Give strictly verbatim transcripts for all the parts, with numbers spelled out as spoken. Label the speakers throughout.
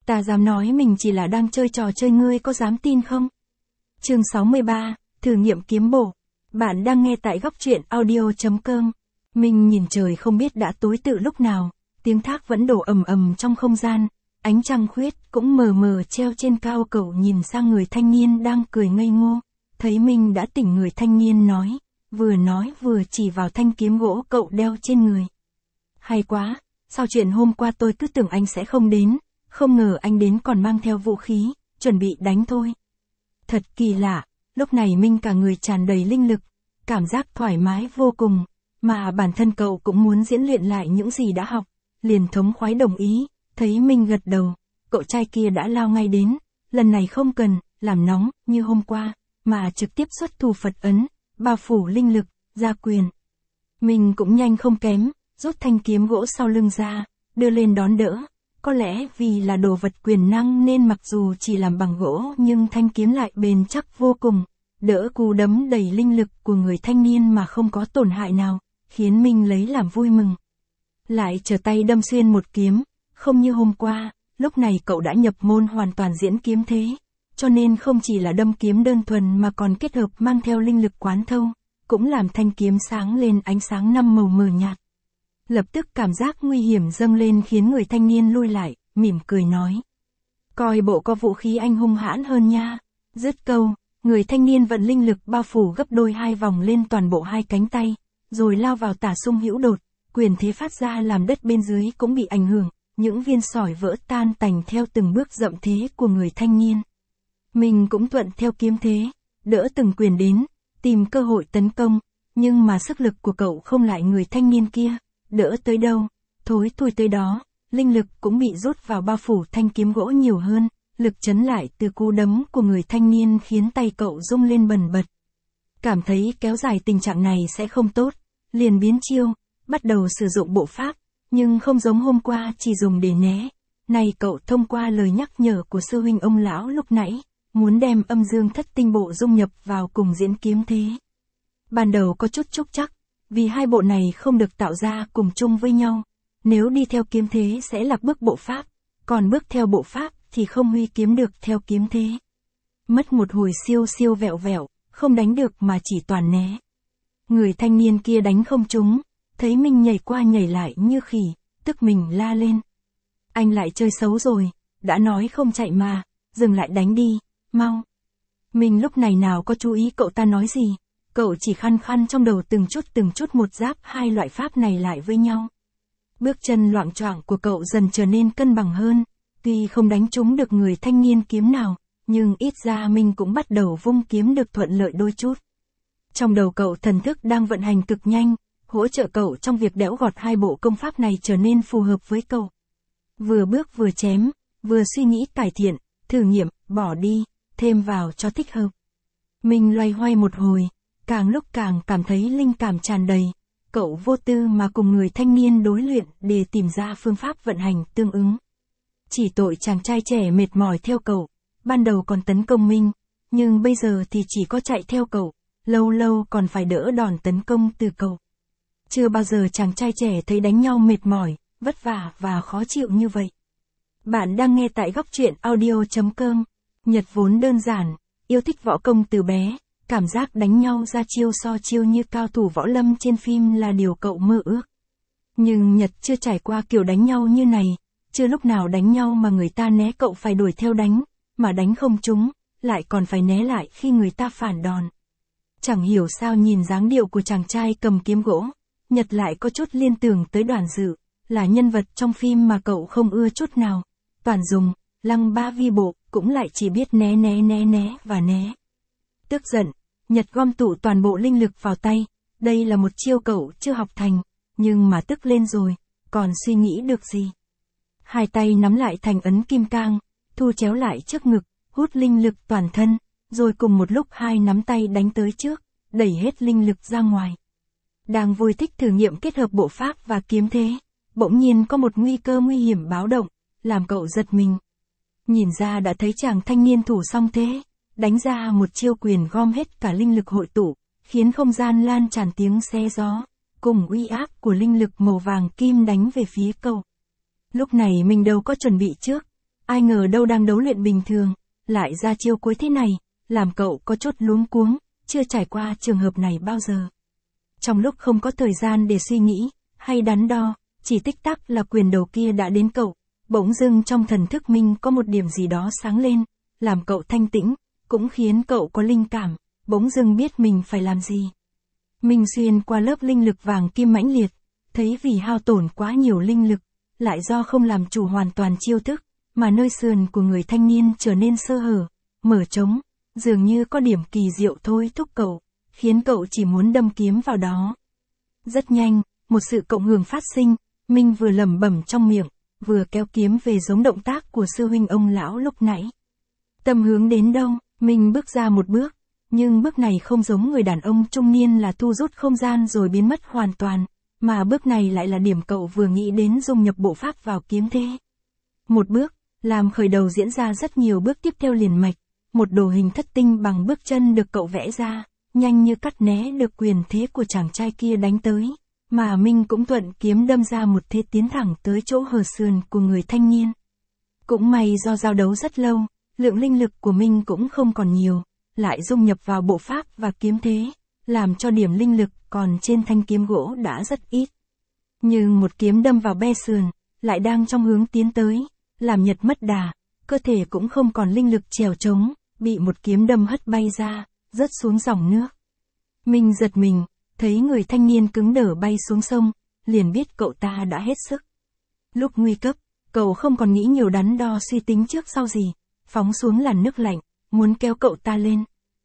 Speaker 1: Ta dám nói mình chỉ là đang chơi trò chơi, ngươi có dám tin không? Chương sáu mươi ba, thử nghiệm kiếm bổ. Bạn đang nghe tại góc truyện audio chấm com. Mình nhìn trời không biết đã tối từ lúc nào, tiếng thác vẫn đổ ầm ầm trong không gian, ánh trăng khuyết cũng mờ mờ treo trên cao. Cậu nhìn sang người thanh niên đang cười ngây ngô, thấy mình đã tỉnh, người thanh niên nói, vừa nói vừa chỉ vào thanh kiếm gỗ cậu đeo trên người. Hay quá, sao chuyện hôm qua tôi cứ tưởng anh sẽ không đến, không ngờ anh đến còn mang theo vũ khí, chuẩn bị đánh thôi. Thật kỳ lạ, lúc này Minh cả người tràn đầy linh lực, cảm giác thoải mái vô cùng, mà bản thân cậu cũng muốn diễn luyện lại những gì đã học, liền thống khoái đồng ý. Thấy Minh gật đầu, cậu trai kia đã lao ngay đến, lần này không cần làm nóng như hôm qua, mà trực tiếp xuất thủ Phật ấn, bao phủ linh lực, ra quyền. Mình cũng nhanh không kém, rút thanh kiếm gỗ sau lưng ra, đưa lên đón đỡ. Có lẽ vì là đồ vật quyền năng nên mặc dù chỉ làm bằng gỗ nhưng thanh kiếm lại bền chắc vô cùng, đỡ cú đấm đầy linh lực của người thanh niên mà không có tổn hại nào, khiến mình lấy làm vui mừng. Lại trở tay đâm xuyên một kiếm, không như hôm qua, lúc này cậu đã nhập môn hoàn toàn diễn kiếm thế, cho nên không chỉ là đâm kiếm đơn thuần mà còn kết hợp mang theo linh lực quán thâu, cũng làm thanh kiếm sáng lên ánh sáng năm màu mờ nhạt. Lập tức cảm giác nguy hiểm dâng lên khiến người thanh niên lui lại, mỉm cười nói. Coi bộ có vũ khí anh hung hãn hơn nha. Dứt câu, người thanh niên vận linh lực bao phủ gấp đôi hai vòng lên toàn bộ hai cánh tay, rồi lao vào tả xung hữu đột, quyền thế phát ra làm đất bên dưới cũng bị ảnh hưởng, những viên sỏi vỡ tan tành theo từng bước dậm thế của người thanh niên. Mình cũng thuận theo kiếm thế, đỡ từng quyền đến, tìm cơ hội tấn công, nhưng mà sức lực của cậu không lại người thanh niên kia. Đỡ tới đâu, thối thui tới đó, linh lực cũng bị rút vào bao phủ thanh kiếm gỗ nhiều hơn, lực chấn lại từ cú đấm của người thanh niên khiến tay cậu rung lên bần bật. Cảm thấy kéo dài tình trạng này sẽ không tốt, liền biến chiêu, bắt đầu sử dụng bộ pháp, nhưng không giống hôm qua chỉ dùng để né. Này cậu thông qua lời nhắc nhở của sư huynh ông lão lúc nãy, muốn đem âm dương thất tinh bộ dung nhập vào cùng diễn kiếm thế. Ban đầu có chút trúc chắc, vì hai bộ này không được tạo ra cùng chung với nhau, nếu đi theo kiếm thế sẽ lạc bước bộ pháp, còn bước theo bộ pháp thì không huy kiếm được theo kiếm thế. Mất một hồi siêu siêu vẹo vẹo, không đánh được mà chỉ toàn né. Người thanh niên kia đánh không trúng, thấy mình nhảy qua nhảy lại như khỉ, tức mình la lên. Anh lại chơi xấu rồi, đã nói không chạy mà, dừng lại đánh đi, mau. Mình lúc này nào có chú ý cậu ta nói gì. Cậu chỉ khăn khăn trong đầu từng chút từng chút một giáp hai loại pháp này lại với nhau. Bước chân loạng choạng của cậu dần trở nên cân bằng hơn, tuy không đánh trúng được người thanh niên kiếm nào, nhưng ít ra mình cũng bắt đầu vung kiếm được thuận lợi đôi chút. Trong đầu cậu thần thức đang vận hành cực nhanh, hỗ trợ cậu trong việc đẽo gọt hai bộ công pháp này trở nên phù hợp với cậu. Vừa bước vừa chém, vừa suy nghĩ cải thiện, thử nghiệm, bỏ đi, thêm vào cho thích hợp. Mình loay hoay một hồi. Càng lúc càng cảm thấy linh cảm tràn đầy, cậu vô tư mà cùng người thanh niên đối luyện để tìm ra phương pháp vận hành tương ứng. Chỉ tội chàng trai trẻ mệt mỏi theo cậu, ban đầu còn tấn công Minh, nhưng bây giờ thì chỉ có chạy theo cậu, lâu lâu còn phải đỡ đòn tấn công từ cậu. Chưa bao giờ chàng trai trẻ thấy đánh nhau mệt mỏi, vất vả và khó chịu như vậy. Bạn đang nghe tại góc truyện audio chấm com. Nhật vốn đơn giản, yêu thích võ công từ bé. Cảm giác đánh nhau ra chiêu so chiêu như cao thủ võ lâm trên phim là điều cậu mơ ước. Nhưng Nhật chưa trải qua kiểu đánh nhau như này, chưa lúc nào đánh nhau mà người ta né cậu phải đuổi theo đánh, mà đánh không trúng, lại còn phải né lại khi người ta phản đòn. Chẳng hiểu sao nhìn dáng điệu của chàng trai cầm kiếm gỗ, Nhật lại có chút liên tưởng tới Đoàn Dự, là nhân vật trong phim mà cậu không ưa chút nào. Toàn dùng, lăng ba vi bộ, cũng lại chỉ biết né né né né và né. Tức giận, Nhật gom tụ toàn bộ linh lực vào tay, đây là một chiêu cậu chưa học thành, nhưng mà tức lên rồi, còn suy nghĩ được gì. Hai tay nắm lại thành ấn kim cang, thu chéo lại trước ngực, hút linh lực toàn thân, rồi cùng một lúc hai nắm tay đánh tới trước, đẩy hết linh lực ra ngoài. Đang vui thích thử nghiệm kết hợp bộ pháp và kiếm thế, bỗng nhiên có một nguy cơ nguy hiểm báo động, làm cậu giật mình. Nhìn ra đã thấy chàng thanh niên thủ xong thế. Đánh ra một chiêu quyền gom hết cả linh lực hội tụ, khiến không gian lan tràn tiếng xe gió, cùng uy áp của linh lực màu vàng kim đánh về phía cậu. Lúc này mình đâu có chuẩn bị trước, ai ngờ đâu đang đấu luyện bình thường, lại ra chiêu cuối thế này, làm cậu có chút luống cuống, chưa trải qua trường hợp này bao giờ. Trong lúc không có thời gian để suy nghĩ, hay đắn đo, chỉ tích tắc là quyền đầu kia đã đến cậu, bỗng dưng trong thần thức Minh có một điểm gì đó sáng lên, làm cậu thanh tĩnh, cũng khiến cậu có linh cảm, bỗng dưng biết mình phải làm gì. Minh xuyên qua lớp linh lực vàng kim mãnh liệt, thấy vì hao tổn quá nhiều linh lực, lại do không làm chủ hoàn toàn chiêu thức, mà nơi sườn của người thanh niên trở nên sơ hở, mở trống, dường như có điểm kỳ diệu thôi thúc cậu, khiến cậu chỉ muốn đâm kiếm vào đó. Rất nhanh, một sự cộng hưởng phát sinh, Minh vừa lẩm bẩm trong miệng, vừa kéo kiếm về giống động tác của sư huynh ông lão lúc nãy. Tâm hướng đến đâu, Minh bước ra một bước, nhưng bước này không giống người đàn ông trung niên là thu rút không gian rồi biến mất hoàn toàn, mà bước này lại là điểm cậu vừa nghĩ đến dung nhập bộ pháp vào kiếm thế. Một bước, làm khởi đầu diễn ra rất nhiều bước tiếp theo liền mạch, một đồ hình thất tinh bằng bước chân được cậu vẽ ra, nhanh như cắt né được quyền thế của chàng trai kia đánh tới, mà Minh cũng thuận kiếm đâm ra một thế tiến thẳng tới chỗ hở sườn của người thanh niên. Cũng may do giao đấu rất lâu, lượng linh lực của Minh cũng không còn nhiều, lại dung nhập vào bộ pháp và kiếm thế, làm cho điểm linh lực còn trên thanh kiếm gỗ đã rất ít. Nhưng một kiếm đâm vào be sườn, lại đang trong hướng tiến tới, làm nhật mất đà, cơ thể cũng không còn linh lực trèo trống, bị một kiếm đâm hất bay ra, rớt xuống dòng nước. Minh giật mình, thấy người thanh niên cứng đờ bay xuống sông, liền biết cậu ta đã hết sức. Lúc nguy cấp, cậu không còn nghĩ nhiều đắn đo suy tính trước sau gì, phóng xuống làn nước lạnh, muốn kéo cậu ta lên.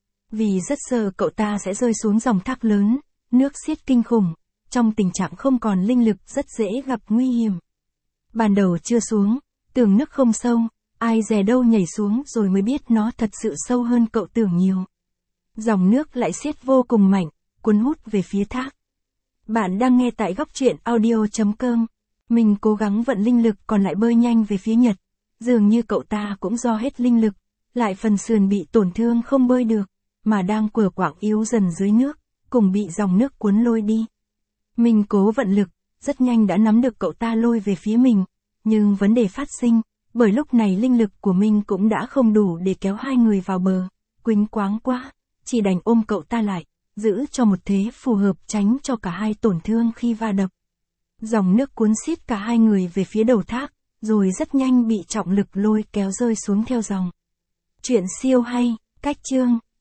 Speaker 1: Vì rất sợ cậu ta sẽ rơi xuống dòng thác lớn, nước xiết kinh khủng, trong tình trạng không còn linh lực rất dễ gặp nguy hiểm. Ban đầu chưa xuống, tưởng nước không sâu, ai dè đâu nhảy xuống rồi mới biết nó thật sự sâu hơn cậu tưởng nhiều. Dòng nước lại xiết vô cùng mạnh, cuốn hút về phía thác. Bạn đang nghe tại góc truyện audio chấm com. Mình cố gắng vận linh lực còn lại bơi nhanh về phía Nhật. Dường như cậu ta cũng do hết linh lực, lại phần sườn bị tổn thương không bơi được, mà đang quở quạng yếu dần dưới nước, cùng bị dòng nước cuốn lôi đi. Mình cố vận lực, rất nhanh đã nắm được cậu ta lôi về phía mình, nhưng vấn đề phát sinh, bởi lúc này linh lực của mình cũng đã không đủ để kéo hai người vào bờ, quỳnh quáng quá, chỉ đành ôm cậu ta lại, giữ cho một thế phù hợp tránh cho cả hai tổn thương khi va đập. Dòng nước cuốn xiết cả hai người về phía đầu thác, rồi rất nhanh bị trọng lực lôi kéo rơi xuống theo dòng. Chuyện siêu hay, cách chương.